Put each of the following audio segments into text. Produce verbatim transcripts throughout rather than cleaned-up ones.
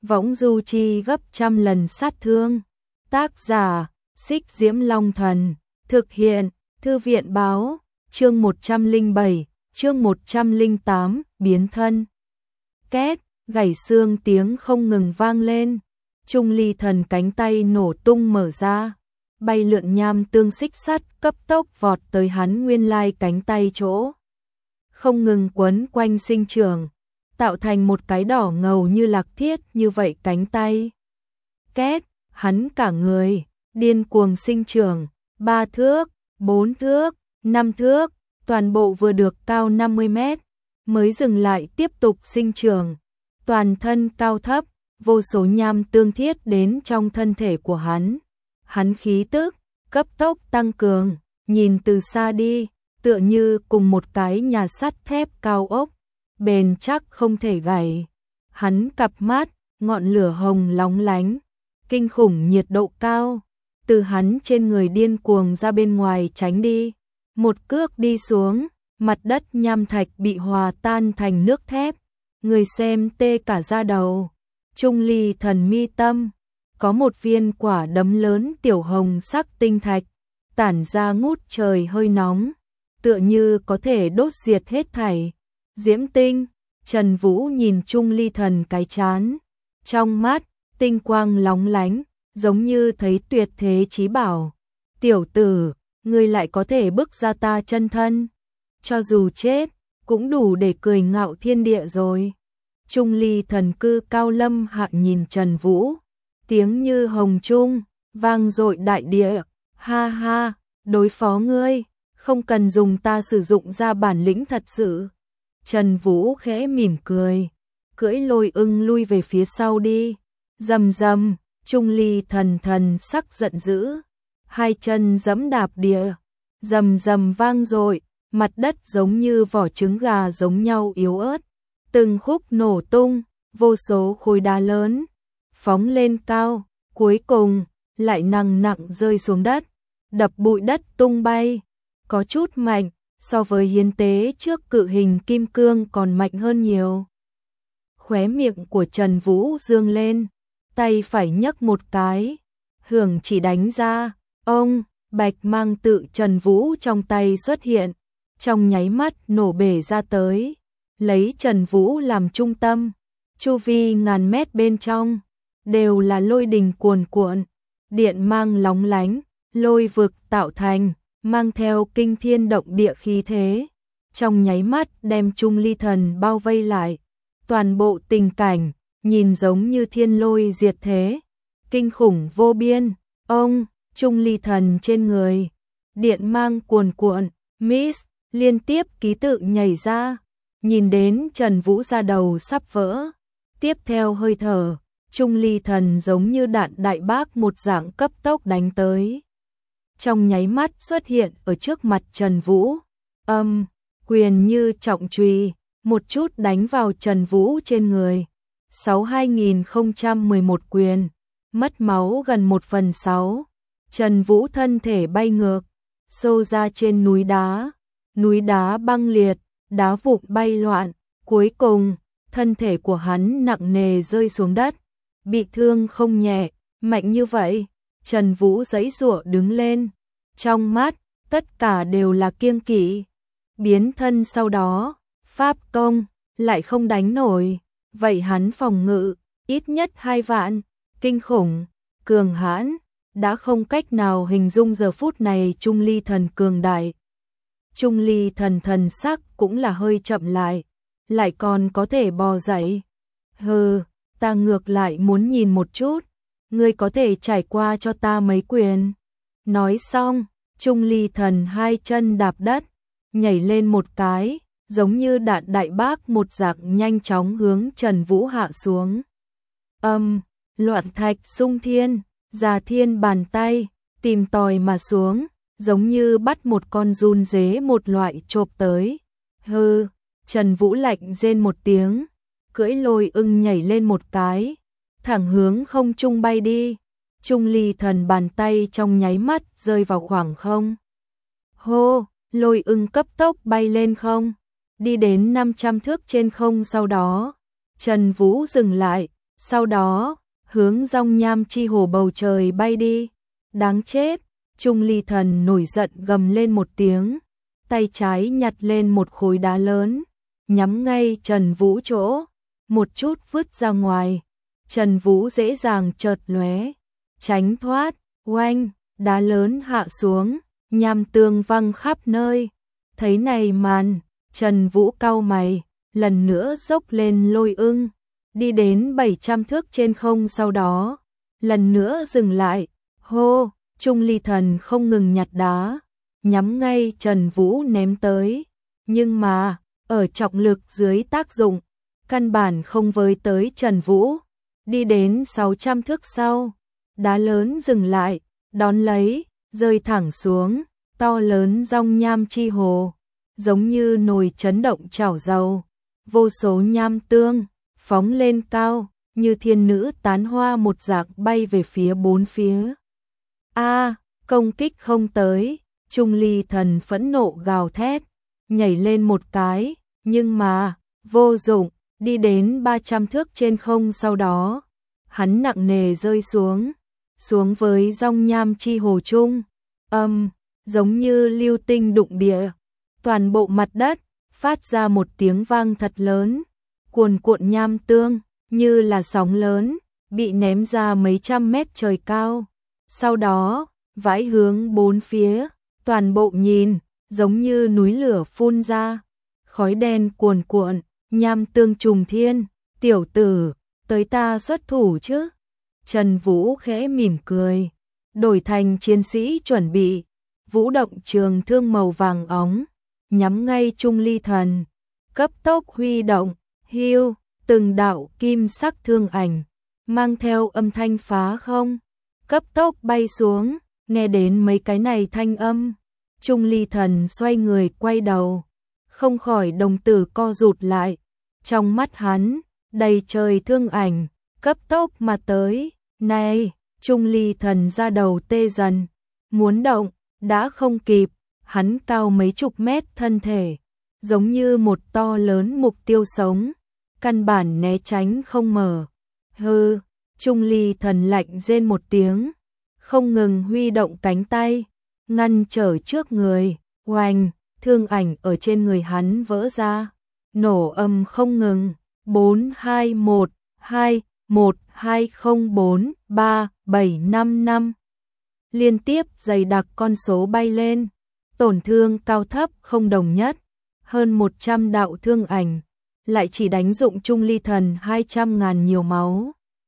võng du chi gấp trăm lần sát thương. Tác giả, Xích Diễm Long Thần, thực hiện, Thư viện Báo, chương một trăm lẻ bảy, chương một trăm lẻ tám, biến thân. Két, gãy xương tiếng không ngừng vang lên, Trung Ly Thần cánh tay nổ tung mở ra, bay lượn nham tương xích sắt cấp tốc vọt tới hắn nguyên lai cánh tay chỗ. Không ngừng quấn quanh sinh trưởng, tạo thành một cái đỏ ngầu như lạc thiết như vậy cánh tay. Két, hắn cả người, điên cuồng sinh trưởng, ba thước, bốn thước, năm thước, toàn bộ vừa được cao năm mươi mét, mới dừng lại tiếp tục sinh trưởng. Toàn thân cao thấp, vô số nham tương thiết đến trong thân thể của hắn. Hắn khí tức, cấp tốc tăng cường, nhìn từ xa đi, tựa như cùng một cái nhà sắt thép cao ốc, bền chắc không thể gãy. Hắn cặp mắt, ngọn lửa hồng lóng lánh, kinh khủng nhiệt độ cao, từ hắn trên người điên cuồng ra bên ngoài tránh đi. Một cước đi xuống, mặt đất nham thạch bị hòa tan thành nước thép, người xem tê cả da đầu. Trung Ly Thần mi tâm, có một viên quả đấm lớn tiểu hồng sắc tinh thạch, tản ra ngút trời hơi nóng, tựa như có thể đốt diệt hết thảy. Diễm tinh, Trần Vũ nhìn Trung Ly Thần cái chán, trong mắt, tinh quang lóng lánh, giống như thấy tuyệt thế chí bảo. Tiểu tử, ngươi lại có thể bức ra ta chân thân, cho dù chết, cũng đủ để cười ngạo thiên địa rồi. Trung Ly Thần cư cao lâm hạ nhìn Trần Vũ, tiếng như hồng trung, vang dội đại địa, ha ha, đối phó ngươi, không cần dùng ta sử dụng ra bản lĩnh thật sự. Trần Vũ khẽ mỉm cười, cưỡi lôi ưng lui về phía sau đi, rầm rầm, Trung Ly Thần thần sắc giận dữ, hai chân giẫm đạp địa, rầm rầm vang dội, mặt đất giống như vỏ trứng gà giống nhau yếu ớt. Từng khúc nổ tung, vô số khối đá lớn, phóng lên cao, cuối cùng, lại nặng nặng rơi xuống đất, đập bụi đất tung bay, có chút mạnh, so với hiến tế trước cự hình kim cương còn mạnh hơn nhiều. Khóe miệng của Trần Vũ dương lên, tay phải nhấc một cái, hưởng chỉ đánh ra, ông, bạch mang tự Trần Vũ trong tay xuất hiện, trong nháy mắt nổ bể ra tới. Lấy Trần Vũ làm trung tâm, chu vi ngàn mét bên trong, đều là lôi đình cuồn cuộn, điện mang lóng lánh, lôi vực tạo thành, mang theo kinh thiên động địa khí thế. Trong nháy mắt đem Trung Ly Thần bao vây lại, toàn bộ tình cảnh, nhìn giống như thiên lôi diệt thế, kinh khủng vô biên. Ông, Trung Ly Thần trên người, điện mang cuồn cuộn, Miss, liên tiếp ký tự nhảy ra. Nhìn đến Trần Vũ ra đầu sắp vỡ, tiếp theo hơi thở, Trung Ly Thần giống như đạn đại bác một dạng cấp tốc đánh tới. Trong nháy mắt xuất hiện ở trước mặt Trần Vũ, âm, quyền như trọng chùy, một chút đánh vào Trần Vũ trên người. sáu hai nghìn không trăm mười một quyền, mất máu gần một phần sáu, Trần Vũ thân thể bay ngược, xô ra trên núi đá, núi đá băng liệt. Đá vụn bay loạn, cuối cùng, thân thể của hắn nặng nề rơi xuống đất, bị thương không nhẹ. Mạnh như vậy, Trần Vũ giãy giụa đứng lên, trong mắt, tất cả đều là kiêng kỵ. Biến thân sau đó, pháp công, lại không đánh nổi, vậy hắn phòng ngự, ít nhất hai vạn, kinh khủng, cường hãn, đã không cách nào hình dung giờ phút này Trung Ly Thần cường đại. Trung Ly Thần thần sắc cũng là hơi chậm lại, lại còn có thể bò dậy. Hừ, ta ngược lại muốn nhìn một chút, ngươi có thể trải qua cho ta mấy quyền. Nói xong, Trung Ly Thần hai chân đạp đất, nhảy lên một cái, giống như đạn đại bác một dạng nhanh chóng hướng Trần Vũ hạ xuống. Âm, loạn thạch xung thiên, già thiên bàn tay, tìm tòi mà xuống. Giống như bắt một con giun dế một loại chộp tới. Hừ, Trần Vũ lạnh rên một tiếng, cưỡi lôi ưng nhảy lên một cái, thẳng hướng không trung bay đi. Trung Ly Thần bàn tay trong nháy mắt rơi vào khoảng không. Hô, lôi ưng cấp tốc bay lên không, đi đến năm trăm thước trên không, sau đó Trần Vũ dừng lại, sau đó hướng Dòng Nham Chi Hồ bầu trời bay đi. Đáng chết, Trung Ly Thần nổi giận gầm lên một tiếng, tay trái nhặt lên một khối đá lớn, nhắm ngay Trần Vũ chỗ, một chút vứt ra ngoài. Trần Vũ dễ dàng chợt lóe, tránh thoát, oanh, đá lớn hạ xuống, nham tương văng khắp nơi. Thấy này màn, Trần Vũ cau mày, lần nữa dốc lên lôi ưng, đi đến bảy trăm thước trên không, sau đó lần nữa dừng lại. Hô, Trung Ly Thần không ngừng nhặt đá, nhắm ngay Trần Vũ ném tới, nhưng mà ở trọng lực dưới tác dụng, căn bản không với tới Trần Vũ. Đi đến sáu trăm thước sau, đá lớn dừng lại, đón lấy, rơi thẳng xuống, to lớn Dòng Nham Chi Hồ, giống như nồi chấn động chảo dầu, vô số nham tương phóng lên cao, như thiên nữ tán hoa một dạng bay về phía bốn phía. A, công kích không tới, Trung Ly Thần phẫn nộ gào thét, nhảy lên một cái, nhưng mà vô dụng, đi đến ba trăm thước trên không, sau đó hắn nặng nề rơi xuống, xuống với Dòng Nham Chi Hồ chung. Âm, giống như lưu tinh đụng địa, toàn bộ mặt đất phát ra một tiếng vang thật lớn, cuồn cuộn nham tương như là sóng lớn, bị ném ra mấy trăm mét trời cao. Sau đó, vãi hướng bốn phía, toàn bộ nhìn giống như núi lửa phun ra, khói đen cuồn cuộn, nham tương trùng thiên. Tiểu tử, tới ta xuất thủ chứ? Trần Vũ khẽ mỉm cười, đổi thành chiến sĩ chuẩn bị, vũ động trường thương màu vàng óng, nhắm ngay Trung Ly Thần, cấp tốc huy động, hiu, từng đạo kim sắc thương ảnh, mang theo âm thanh phá không, cấp tốc bay xuống. Nghe đến mấy cái này thanh âm, Trung Ly Thần xoay người quay đầu, không khỏi đồng tử co rụt lại, trong mắt hắn đầy trời thương ảnh, cấp tốc mà tới. Này, Trung Ly Thần ra đầu tê dần, muốn động, đã không kịp, hắn cao mấy chục mét thân thể, giống như một to lớn mục tiêu sống, căn bản né tránh không mở. Hừ, Trung Ly Thần lạnh rên một tiếng, không ngừng huy động cánh tay, ngăn trở trước người, oanh, thương ảnh ở trên người hắn vỡ ra, nổ âm không ngừng. Bốn hai một hai một hai không bốn ba bảy năm năm, liên tiếp dày đặc con số bay lên, tổn thương cao thấp không đồng nhất, hơn một trăm đạo thương ảnh, lại chỉ đánh dụng Trung Ly Thần hai trăm ngàn nhiều máu.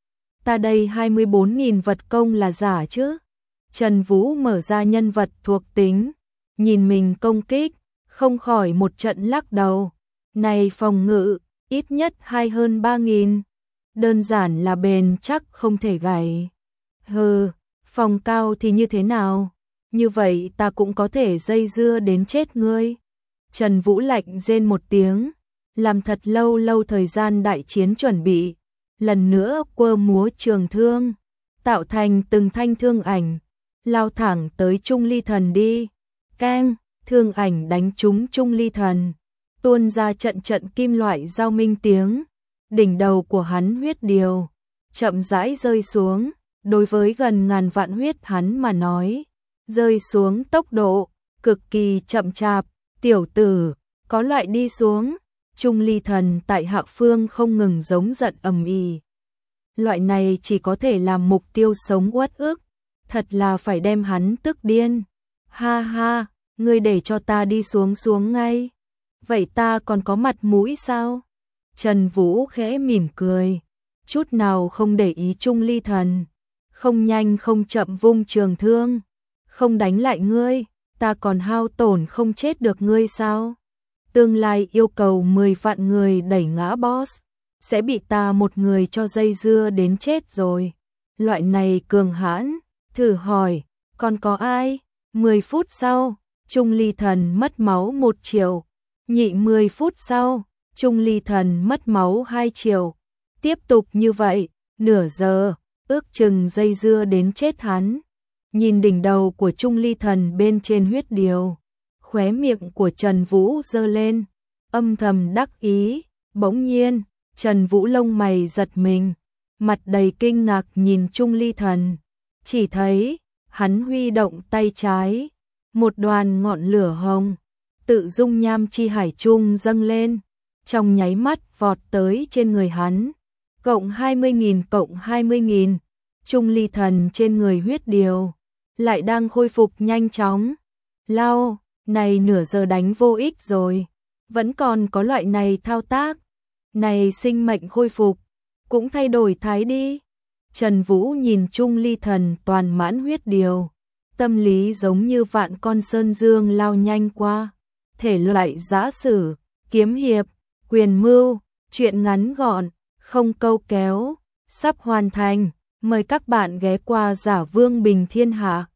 Ta đây hai mươi bốn nghìn vật công là giả chứ? Trần Vũ mở ra nhân vật thuộc tính, nhìn mình công kích, không khỏi một trận lắc đầu. Này phòng ngự, ít nhất hai hơn ba nghìn, đơn giản là bền chắc không thể gãy. Hừ, phòng cao thì như thế nào? Như vậy ta cũng có thể dây dưa đến chết ngươi. Trần Vũ lạnh rên một tiếng, làm thật lâu lâu thời gian đại chiến chuẩn bị, lần nữa quơ múa trường thương, tạo thành từng thanh thương ảnh, lao thẳng tới Trung Ly Thần đi. Keng, thương ảnh đánh trúng Trung Ly Thần, tuôn ra trận trận kim loại giao minh tiếng, đỉnh đầu của hắn huyết điều chậm rãi rơi xuống, đối với gần ngàn vạn huyết hắn mà nói, rơi xuống tốc độ cực kỳ chậm chạp. Tiểu tử, có loại đi xuống. Trung Ly Thần tại hạ phương không ngừng giống giận ầm ĩ. Loại này chỉ có thể làm mục tiêu sống uất ức, thật là phải đem hắn tức điên. Ha ha, ngươi để cho ta đi xuống xuống ngay. Vậy ta còn có mặt mũi sao? Trần Vũ khẽ mỉm cười, chút nào không để ý Trung Ly Thần, không nhanh không chậm vung trường thương, không đánh lại ngươi, ta còn hao tổn không chết được ngươi sao? Tương lai yêu cầu mười vạn người đẩy ngã boss, sẽ bị ta một người cho dây dưa đến chết rồi. Loại này cường hãn, thử hỏi, còn có ai? mười phút sau, Trung Ly Thần mất máu một triệu, nhị mười phút sau, Trung Ly Thần mất máu hai triệu. Tiếp tục như vậy, nửa giờ, ước chừng dây dưa đến chết hắn. Nhìn đỉnh đầu của Trung Ly Thần bên trên huyết điều, khóe miệng của Trần Vũ giơ lên, âm thầm đắc ý. Bỗng nhiên, Trần Vũ lông mày giật mình, mặt đầy kinh ngạc nhìn Trung Ly Thần, chỉ thấy hắn huy động tay trái, một đoàn ngọn lửa hồng tự dung nham chi hải trung dâng lên, trong nháy mắt vọt tới trên người hắn. Cộng hai mươi nghìn cộng hai mươi nghìn, Trung Ly Thần trên người huyết điều lại đang khôi phục nhanh chóng. Lao, này nửa giờ đánh vô ích rồi, vẫn còn có loại này thao tác. Này sinh mệnh khôi phục, cũng thay đổi thái đi. Trần Vũ nhìn Trung Ly Thần toàn mãn huyết điều, tâm lý giống như vạn con sơn dương lao nhanh qua. Thể loại giã sử, kiếm hiệp, quyền mưu, truyện ngắn gọn, không câu kéo, sắp hoàn thành. Mời các bạn ghé qua Giả Vương Bình Thiên Hạ.